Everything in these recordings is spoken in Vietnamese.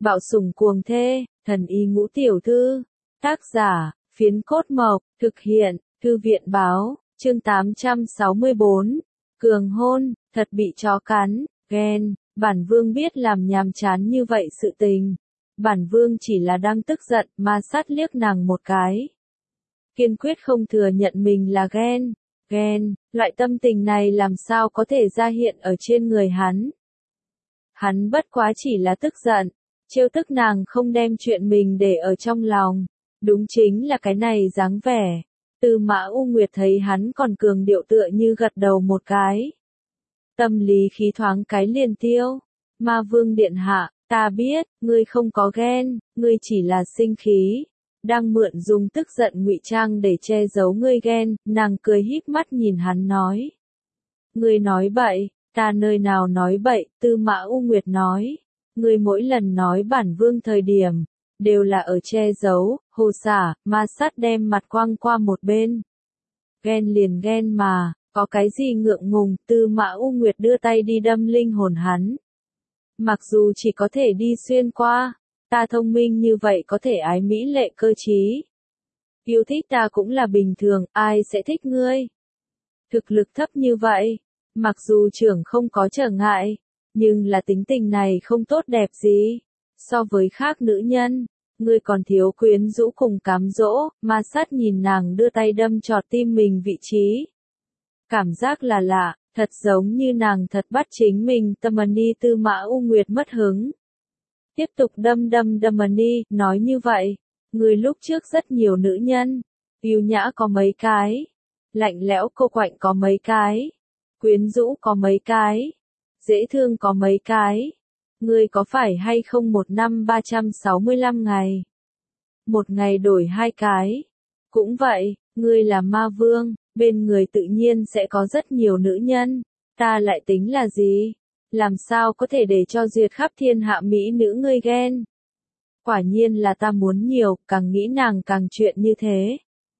Bạo sủng cuồng thê, thần y ngũ tiểu thư. Tác giả, Phiến Cốt Mộc, thực hiện, Thư viện báo, chương 864. Cường hôn, thật bị chó cắn, ghen, bản vương biết làm nhàm chán như vậy sự tình. Bản vương chỉ là đang tức giận, ma sát liếc nàng một cái. Kiên quyết không thừa nhận mình là ghen. Ghen, loại tâm tình này làm sao có thể ra hiện ở trên người hắn. Hắn bất quá chỉ là tức giận, trêu tức nàng không đem chuyện mình để ở trong lòng. Đúng chính là cái này dáng vẻ. Tư Mã U Nguyệt thấy hắn còn cường điệu tựa như gật đầu một cái. Tâm lý khí thoáng cái liền tiêu. Ma vương điện hạ, ta biết, ngươi không có ghen, ngươi chỉ là sinh khí. Đang mượn dùng tức giận ngụy trang để che giấu ngươi ghen, nàng cười híp mắt nhìn hắn nói. Ngươi nói bậy, ta nơi nào nói bậy, Tư Mã U Nguyệt nói. Ngươi mỗi lần nói bản vương thời điểm, đều là ở che giấu, hồ xả, ma sát đem mặt quăng qua một bên. Ghen liền ghen mà, có cái gì ngượng ngùng, Tư Mã U Nguyệt đưa tay đi đâm linh hồn hắn. Mặc dù chỉ có thể đi xuyên qua, ta thông minh như vậy có thể ái mỹ lệ cơ trí. Yêu thích ta cũng là bình thường, ai sẽ thích ngươi? Thực lực thấp như vậy, mặc dù trưởng không có trở ngại, nhưng là tính tình này không tốt đẹp gì. So với khác nữ nhân, ngươi còn thiếu quyến rũ cùng cám dỗ, ma sát nhìn nàng đưa tay đâm trọt tim mình vị trí. Cảm giác là lạ, thật giống như nàng thật bắt chính mình, Tamani. Tư Mã U Nguyệt mất hứng. Tiếp tục đâm Tamani, nói như vậy, ngươi lúc trước rất nhiều nữ nhân, yêu nhã có mấy cái, lạnh lẽo cô quạnh có mấy cái, quyến rũ có mấy cái, dễ thương có mấy cái. Ngươi có phải hay không một năm 365 ngày? Một ngày đổi hai cái. Cũng vậy, ngươi là ma vương, bên người tự nhiên sẽ có rất nhiều nữ nhân. Ta lại tính là gì? Làm sao có thể để cho duyệt khắp thiên hạ mỹ nữ ngươi ghen? Quả nhiên là ta muốn nhiều, càng nghĩ nàng càng chuyện như thế.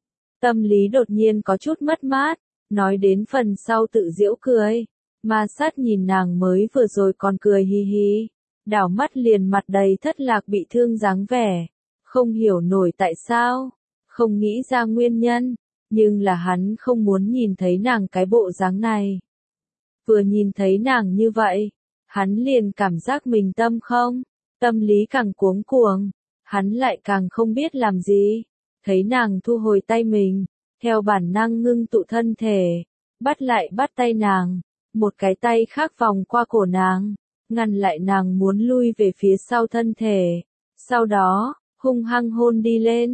Tâm lý đột nhiên có chút mất mát, nói đến phần sau tự giễu cười. Ma sát nhìn nàng mới vừa rồi còn cười hi hi, đảo mắt liền mặt đầy thất lạc bị thương dáng vẻ, không hiểu nổi tại sao, không nghĩ ra nguyên nhân, nhưng là hắn không muốn nhìn thấy nàng cái bộ dáng này. Vừa nhìn thấy nàng như vậy, hắn liền cảm giác mình tâm lý càng cuống cuồng, hắn lại càng không biết làm gì, thấy nàng thu hồi tay mình, theo bản năng ngưng tụ thân thể, bắt tay nàng. Một cái tay khác vòng qua cổ nàng, ngăn lại nàng muốn lui về phía sau thân thể. Sau đó, hung hăng hôn đi lên.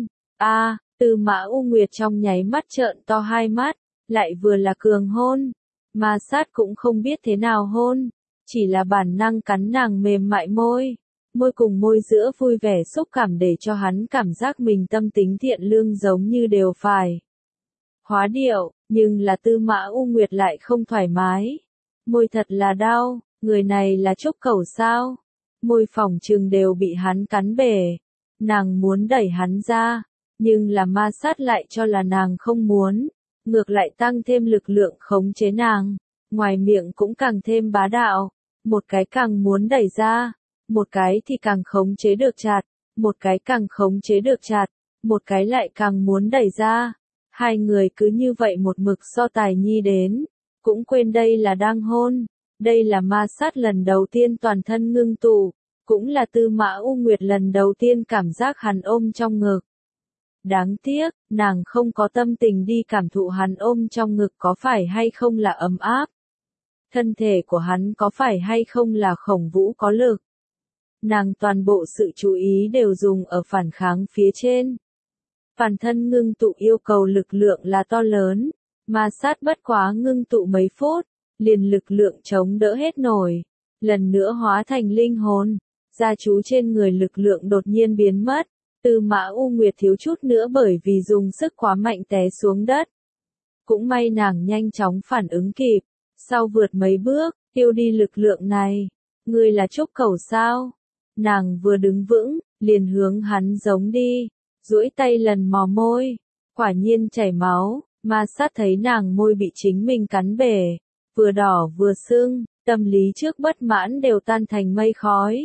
Tư Mã U Nguyệt trong nháy mắt trợn to hai mắt, lại vừa là cường hôn. Ma sát cũng không biết thế nào hôn, chỉ là bản năng cắn nàng mềm mại môi. Môi cùng môi giữa vui vẻ xúc cảm để cho hắn cảm giác mình tâm tính thiện lương giống như đều phải hóa điệu, nhưng là Tư Mã U Nguyệt lại không thoải mái. Môi thật là đau, người này là trúc cẩu sao? Môi phỏng chừng đều bị hắn cắn bể. Nàng muốn đẩy hắn ra, nhưng là ma sát lại cho là nàng không muốn, ngược lại tăng thêm lực lượng khống chế nàng, ngoài miệng cũng càng thêm bá đạo, một cái càng muốn đẩy ra, một cái thì càng khống chế được chặt, một cái càng khống chế được chặt, một cái lại càng muốn đẩy ra. Hai người cứ như vậy một mực so tài nhi đến. Cũng quên đây là đang hôn, đây là ma sát lần đầu tiên toàn thân ngưng tụ, cũng là Tư Mã U Nguyệt lần đầu tiên cảm giác hắn ôm trong ngực. Đáng tiếc, nàng không có tâm tình đi cảm thụ hắn ôm trong ngực có phải hay không là ấm áp. Thân thể của hắn có phải hay không là khổng vũ có lực. Nàng toàn bộ sự chú ý đều dùng ở phản kháng phía trên. Phản thân ngưng tụ yêu cầu lực lượng là to lớn. Ma sát bất quá ngưng tụ mấy phút, liền lực lượng chống đỡ hết nổi, lần nữa hóa thành linh hồn, gia chú trên người lực lượng đột nhiên biến mất, Tư Mã U Nguyệt thiếu chút nữa bởi vì dùng sức quá mạnh té xuống đất. Cũng may nàng nhanh chóng phản ứng kịp, sau vượt mấy bước, tiêu đi lực lượng này. Ngươi là trúc cẩu sao? Nàng vừa đứng vững, liền hướng hắn giống đi, duỗi tay lần mò môi, quả nhiên chảy máu. Ma sát thấy nàng môi bị chính mình cắn bể, vừa đỏ vừa sưng, tâm lý trước bất mãn đều tan thành mây khói.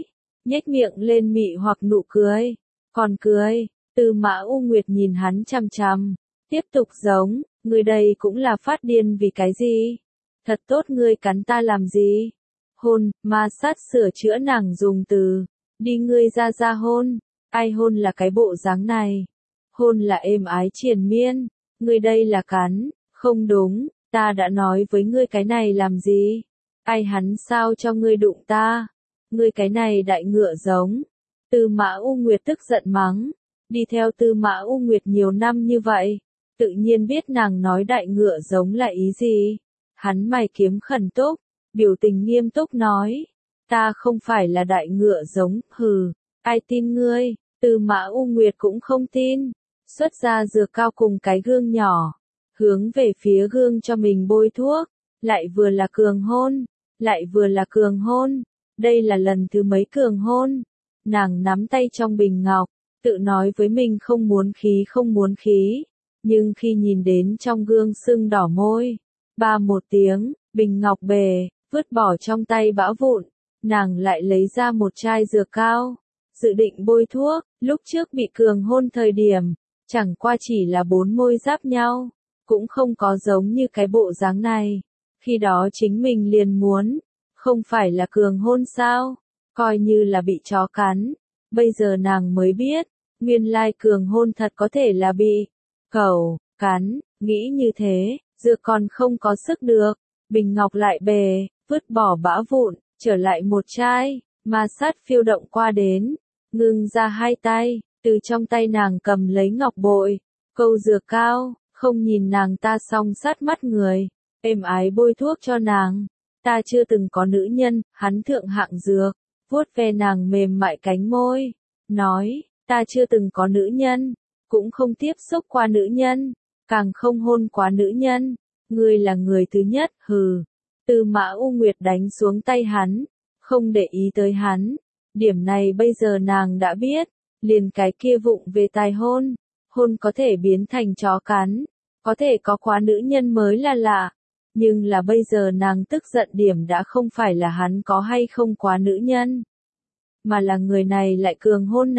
nhếch miệng lên mị hoặc nụ cười. Còn cười, Tư Mã U Nguyệt nhìn hắn chằm chằm, tiếp tục giống, ngươi đây cũng là phát điên vì cái gì? Thật tốt ngươi cắn ta làm gì? Hôn, ma sát sửa chữa nàng dùng từ, đi ngươi ra hôn, ai hôn là cái bộ dáng này? Hôn là êm ái triền miên, ngươi đây là cắn, không đúng, ta đã nói với ngươi cái này làm gì? Ai hắn sao cho ngươi đụng ta? Ngươi cái này đại ngựa giống. Tư Mã U Nguyệt tức giận mắng, đi theo Tư Mã U Nguyệt nhiều năm như vậy, tự nhiên biết nàng nói đại ngựa giống là ý gì. Hắn mày kiếm khẩn túc, biểu tình nghiêm túc nói, ta không phải là đại ngựa giống, hừ, ai tin ngươi? Tư Mã U Nguyệt cũng không tin, xuất ra dược cao cùng cái gương nhỏ, hướng về phía gương cho mình bôi thuốc, lại vừa là cường hôn, lại vừa là cường hôn, đây là lần thứ mấy cường hôn. Nàng nắm tay trong bình ngọc, tự nói với mình không muốn khí, nhưng khi nhìn đến trong gương sưng đỏ môi, ba một tiếng, bình ngọc bể, vứt bỏ trong tay bão vụn, nàng lại lấy ra một chai dược cao, dự định bôi thuốc, lúc trước bị cường hôn thời điểm, chẳng qua chỉ là 4 môi giáp nhau, cũng không có giống như cái bộ dáng này, khi đó chính mình liền muốn, không phải là cường hôn sao, coi như là bị chó cắn, bây giờ nàng mới biết, nguyên lai cường hôn thật có thể là bị cẩu cắn, nghĩ như thế, dược còn không có sức được, bình ngọc lại bề, vứt bỏ bã vụn, trở lại một chai, ma sát phiêu động qua đến, ngưng ra hai tay, từ trong tay nàng cầm lấy ngọc bội, câu dược cao, không nhìn nàng ta song sát mắt người, êm ái bôi thuốc cho nàng, ta chưa từng có nữ nhân, hắn thượng hạng dược, vuốt ve nàng mềm mại cánh môi, nói, ta chưa từng có nữ nhân, cũng không tiếp xúc qua nữ nhân, càng không hôn qua nữ nhân, ngươi là người thứ nhất, hừ. Tư Mã U Nguyệt đánh xuống tay hắn, không để ý tới hắn, điểm này bây giờ nàng đã biết, liền cái kia vụng về tài hôn, hôn có thể biến thành chó cắn, có thể có quá nữ nhân mới là lạ, nhưng là bây giờ nàng tức giận điểm đã không phải là hắn có hay không quá nữ nhân, mà là người này lại cường hôn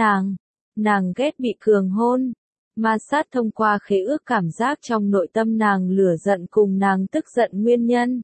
nàng ghét bị cường hôn, ma sát thông qua khế ước cảm giác trong nội tâm nàng lửa giận cùng nàng tức giận nguyên nhân.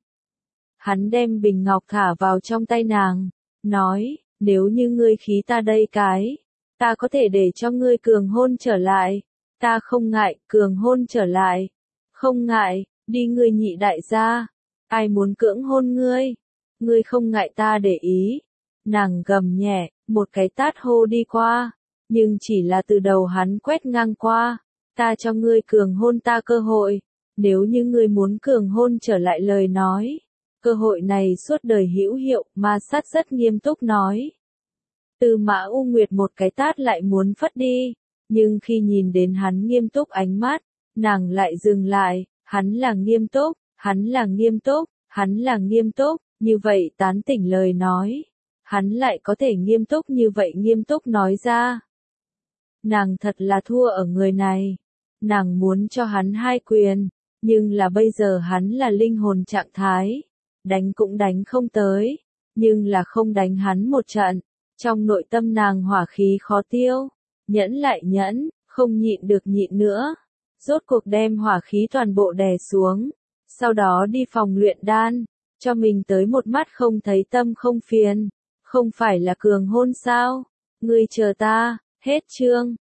Hắn đem bình ngọc thả vào trong tay nàng, nói, nếu như ngươi khí ta đây cái, ta có thể để cho ngươi cường hôn trở lại, ta không ngại, cường hôn trở lại, không ngại, đi ngươi nhị đại gia, ai muốn cưỡng hôn ngươi không ngại ta để ý, nàng gầm nhẹ, một cái tát hô đi qua, nhưng chỉ là từ đầu hắn quét ngang qua, ta cho ngươi cường hôn ta cơ hội, nếu như ngươi muốn cường hôn trở lại lời nói. Cơ hội này suốt đời hữu hiệu, ma sát rất nghiêm túc nói. Tư Mã U Nguyệt một cái tát lại muốn phất đi, nhưng khi nhìn đến hắn nghiêm túc ánh mắt, nàng lại dừng lại, hắn là nghiêm túc, hắn là nghiêm túc, hắn là nghiêm túc, như vậy tán tỉnh lời nói. Hắn lại có thể nghiêm túc như vậy nghiêm túc nói ra. Nàng thật là thua ở người này. Nàng muốn cho hắn 2 quyền, nhưng là bây giờ hắn là linh hồn trạng thái. Đánh cũng đánh không tới, nhưng là không đánh hắn một trận. Trong nội tâm nàng hỏa khí khó tiêu, nhẫn lại nhẫn, không nhịn được nhịn nữa. Rốt cuộc đem hỏa khí toàn bộ đè xuống, sau đó đi phòng luyện đan, cho mình tới một mắt không thấy tâm không phiền. Không phải là cường hôn sao? Ngươi chờ ta, hết chương.